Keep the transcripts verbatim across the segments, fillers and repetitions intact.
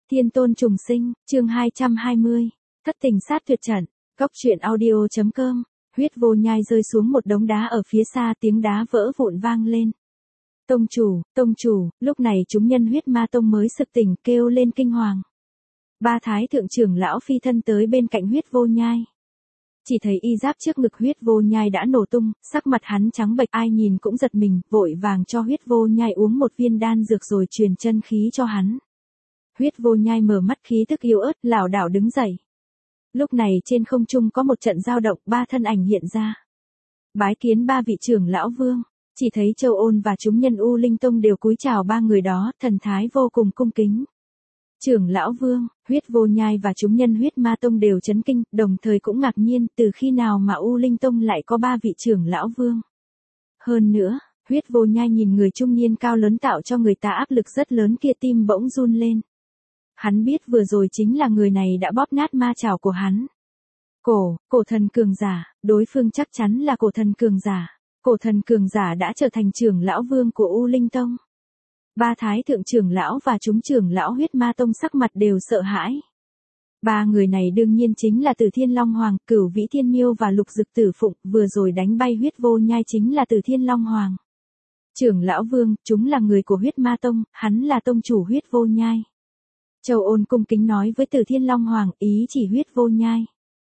Thiên tôn trùng sinh, chương hai trăm hai mươi. Thất tình sát tuyệt trận. Góc truyện audio chấm com. Huyết vô nhai rơi xuống một đống đá ở phía xa, tiếng đá vỡ vụn vang lên. Tông chủ, tông chủ, lúc này chúng nhân huyết ma tông mới sực tỉnh, kêu lên kinh hoàng. Ba thái thượng trưởng lão phi thân tới bên cạnh huyết vô nhai. Chỉ thấy y giáp trước ngực huyết vô nhai đã nổ tung, sắc mặt hắn trắng bệch, ai nhìn cũng giật mình, vội vàng cho huyết vô nhai uống một viên đan dược rồi truyền chân khí cho hắn. Huyết vô nhai mở mắt, khí tức yếu ớt, lảo đảo đứng dậy. Lúc này trên không trung có một trận dao động, ba thân ảnh hiện ra. Bái kiến ba vị trưởng lão vương. Chỉ thấy Châu Ôn và chúng nhân U Linh Tông đều cúi chào ba người đó, thần thái vô cùng cung kính. Trưởng lão vương, huyết vô nhai và chúng nhân huyết ma tông đều chấn kinh, đồng thời cũng ngạc nhiên, từ khi nào mà U Linh Tông lại có ba vị trưởng lão vương. Hơn nữa, huyết vô nhai nhìn người trung niên cao lớn tạo cho người ta áp lực rất lớn kia, tim bỗng run lên. Hắn biết vừa rồi chính là người này đã bóp nát ma chảo của hắn. Cổ, cổ thần cường giả, đối phương chắc chắn là cổ thần cường giả. Cổ thần cường giả đã trở thành trưởng lão vương của U Linh Tông. Ba thái thượng trưởng lão và chúng trưởng lão huyết ma tông sắc mặt đều sợ hãi. Ba người này đương nhiên chính là Từ Thiên Long Hoàng, Cửu Vĩ Thiên Miêu và Lục Dực Tử Phụng, vừa rồi đánh bay huyết vô nhai chính là Từ Thiên Long Hoàng. Trưởng lão vương, chúng là người của huyết ma tông, hắn là tông chủ huyết vô nhai. Châu Ôn cung kính nói với Từ Thiên Long Hoàng, ý chỉ huyết vô nhai.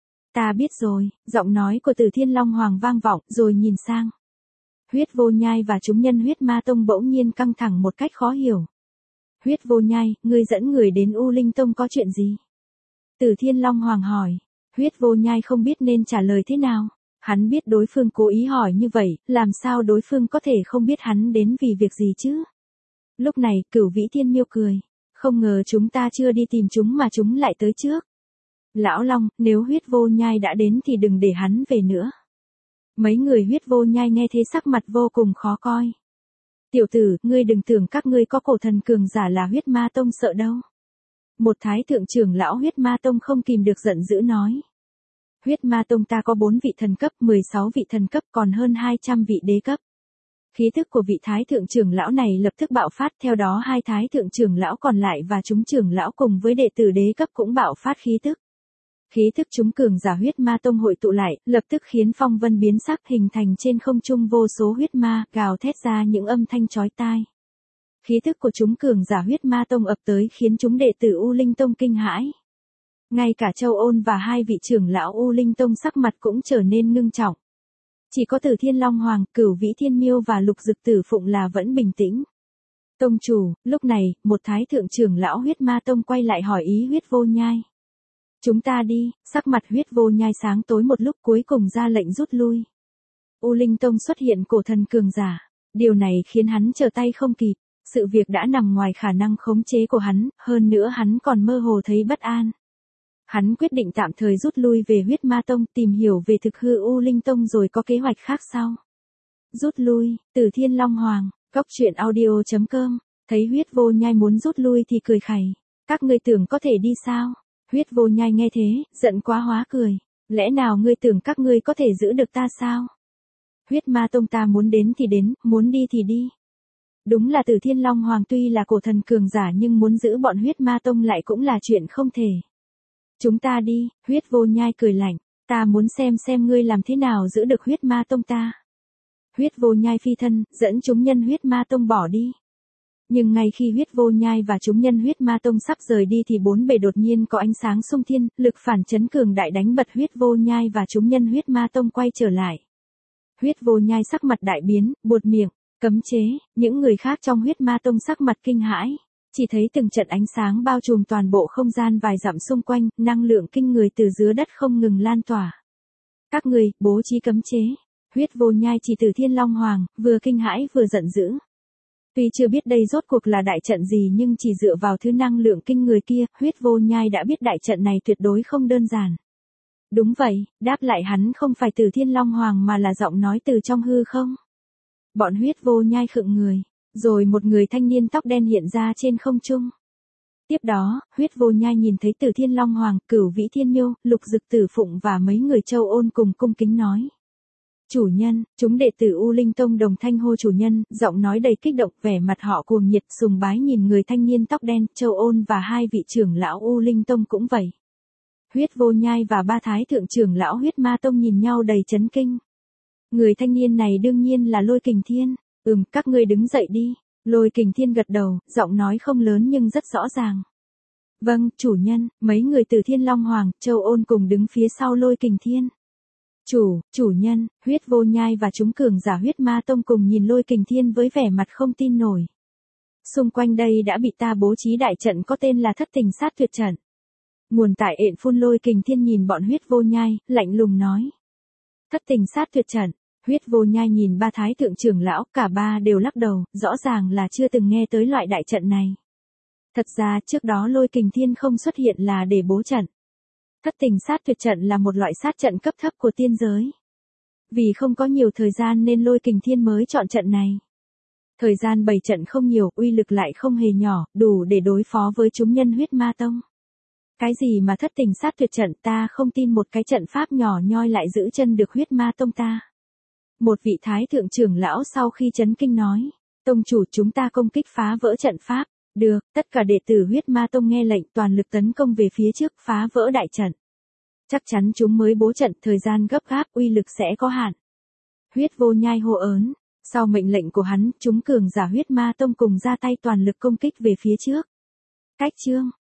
Ta biết rồi, giọng nói của Từ Thiên Long Hoàng vang vọng, rồi nhìn sang. Huyết vô nhai và chúng nhân huyết ma tông bỗng nhiên căng thẳng một cách khó hiểu. Huyết vô nhai, ngươi dẫn người đến U Linh Tông có chuyện gì? Từ Thiên Long Hoàng hỏi. Huyết vô nhai không biết nên trả lời thế nào. Hắn biết đối phương cố ý hỏi như vậy, làm sao đối phương có thể không biết hắn đến vì việc gì chứ? Lúc này, Cửu Vĩ Thiên Miêu cười. Không ngờ chúng ta chưa đi tìm chúng mà chúng lại tới trước. Lão Long, nếu huyết vô nhai đã đến thì đừng để hắn về nữa. Mấy người huyết vô nhai nghe thế sắc mặt vô cùng khó coi. Tiểu tử, ngươi đừng tưởng các ngươi có cổ thần cường giả là huyết ma tông sợ đâu. Một thái thượng trưởng lão huyết ma tông không kìm được giận dữ nói. Huyết ma tông ta có bốn vị thần cấp, mười sáu vị thần cấp, còn hơn hai trăm vị đế cấp. Khí thức của vị thái thượng trưởng lão này lập tức bạo phát, theo đó hai thái thượng trưởng lão còn lại và chúng trưởng lão cùng với đệ tử đế cấp cũng bạo phát khí thức. Khí thức chúng cường giả huyết ma tông hội tụ lại, lập tức khiến phong vân biến sắc, hình thành trên không trung vô số huyết ma, gào thét ra những âm thanh chói tai. Khí thức của chúng cường giả huyết ma tông ập tới khiến chúng đệ tử U Linh Tông kinh hãi. Ngay cả Châu Ôn và hai vị trưởng lão U Linh Tông sắc mặt cũng trở nên ngưng trọng. Chỉ có Từ Thiên Long Hoàng, Cửu Vĩ Thiên Miêu và Lục Dực Tử Phụng là vẫn bình tĩnh. Tông chủ, lúc này, một thái thượng trưởng lão huyết ma tông quay lại hỏi ý huyết vô nhai. Chúng ta đi, sắc mặt huyết vô nhai sáng tối một lúc, cuối cùng ra lệnh rút lui. U Linh Tông xuất hiện cổ thần cường giả. Điều này khiến hắn trở tay không kịp. Sự việc đã nằm ngoài khả năng khống chế của hắn, hơn nữa hắn còn mơ hồ thấy bất an. Hắn quyết định tạm thời rút lui về huyết ma tông, tìm hiểu về thực hư U Linh Tông rồi có kế hoạch khác sau. Rút lui, Từ Thiên Long Hoàng, góc truyện audio chấm com, thấy huyết vô nhai muốn rút lui thì cười khẩy. Các ngươi tưởng có thể đi sao? Huyết vô nhai nghe thế, giận quá hóa cười. Lẽ nào ngươi tưởng các ngươi có thể giữ được ta sao? Huyết ma tông ta muốn đến thì đến, muốn đi thì đi. Đúng là Từ Thiên Long Hoàng tuy là cổ thần cường giả nhưng muốn giữ bọn huyết ma tông lại cũng là chuyện không thể. Chúng ta đi, huyết vô nhai cười lạnh. Ta muốn xem xem ngươi làm thế nào giữ được huyết ma tông ta. Huyết vô nhai phi thân, dẫn chúng nhân huyết ma tông bỏ đi. Nhưng ngay khi huyết vô nhai và chúng nhân huyết ma tông sắp rời đi thì bốn bề đột nhiên có ánh sáng xung thiên, lực phản chấn cường đại đánh bật huyết vô nhai và chúng nhân huyết ma tông quay trở lại. Huyết vô nhai sắc mặt đại biến, buột miệng, cấm chế, những người khác trong huyết ma tông sắc mặt kinh hãi. Chỉ thấy từng trận ánh sáng bao trùm toàn bộ không gian vài dặm xung quanh, năng lượng kinh người từ dưới đất không ngừng lan tỏa. Các người, bố trí cấm chế. Huyết vô nhai chỉ Từ Thiên Long Hoàng, vừa kinh hãi vừa giận dữ. Tuy chưa biết đây rốt cuộc là đại trận gì nhưng chỉ dựa vào thứ năng lượng kinh người kia, huyết vô nhai đã biết đại trận này tuyệt đối không đơn giản. Đúng vậy, đáp lại hắn không phải Từ Thiên Long Hoàng mà là giọng nói từ trong hư không. Bọn huyết vô nhai khựng người, rồi một người thanh niên tóc đen hiện ra trên không trung. Tiếp đó, huyết vô nhai nhìn thấy Từ Thiên Long Hoàng, Cửu Vĩ Thiên Miêu, Lục Dực Tử Phụng và mấy người Châu Ôn cùng cung kính nói. Chủ nhân, chúng đệ tử U Linh Tông đồng thanh hô chủ nhân, giọng nói đầy kích động, vẻ mặt họ cuồng nhiệt, sùng bái nhìn người thanh niên tóc đen, Châu Ôn và hai vị trưởng lão U Linh Tông cũng vậy. Huyết Vô Nhai và ba thái thượng trưởng lão Huyết Ma Tông nhìn nhau đầy chấn kinh. Người thanh niên này đương nhiên là Lôi Kình Thiên. Ừm, các ngươi đứng dậy đi. Lôi Kình Thiên gật đầu, giọng nói không lớn nhưng rất rõ ràng. Vâng, chủ nhân. Mấy người từ Thiên Long Hoàng, Châu Ôn cùng đứng phía sau Lôi Kình Thiên. Chủ, chủ nhân, Huyết Vô Nhai và chúng cường giả Huyết Ma Tông cùng nhìn Lôi Kình Thiên với vẻ mặt không tin nổi. Xung quanh đây đã bị ta bố trí đại trận có tên là Thất Tình Sát Tuyệt Trận. Nguồn tại ện phun. Lôi Kình Thiên nhìn bọn Huyết Vô Nhai, lạnh lùng nói. Thất Tình Sát Tuyệt Trận. Huyết Vô Nhai nhìn ba thái thượng trưởng lão, cả ba đều lắc đầu, rõ ràng là chưa từng nghe tới loại đại trận này. Thật ra trước đó Lôi Kình Thiên không xuất hiện là để bố trận. Thất Tình Sát Tuyệt Trận là một loại sát trận cấp thấp của tiên giới. Vì không có nhiều thời gian nên Lôi Kình Thiên mới chọn trận này. Thời gian bày trận không nhiều, uy lực lại không hề nhỏ, đủ để đối phó với chúng nhân Huyết Ma Tông. Cái gì mà Thất Tình Sát Tuyệt Trận, ta không tin một cái trận pháp nhỏ nhoi lại giữ chân được Huyết Ma Tông ta. Một vị thái thượng trưởng lão sau khi chấn kinh nói, tông chủ chúng ta công kích phá vỡ trận pháp. Được, tất cả đệ tử Huyết Ma Tông nghe lệnh toàn lực tấn công về phía trước, phá vỡ đại trận. Chắc chắn chúng mới bố trận, thời gian gấp gáp, uy lực sẽ có hạn. Huyết Vô Nhai hô ớn, sau mệnh lệnh của hắn, chúng cường giả Huyết Ma Tông cùng ra tay toàn lực công kích về phía trước. Cách chương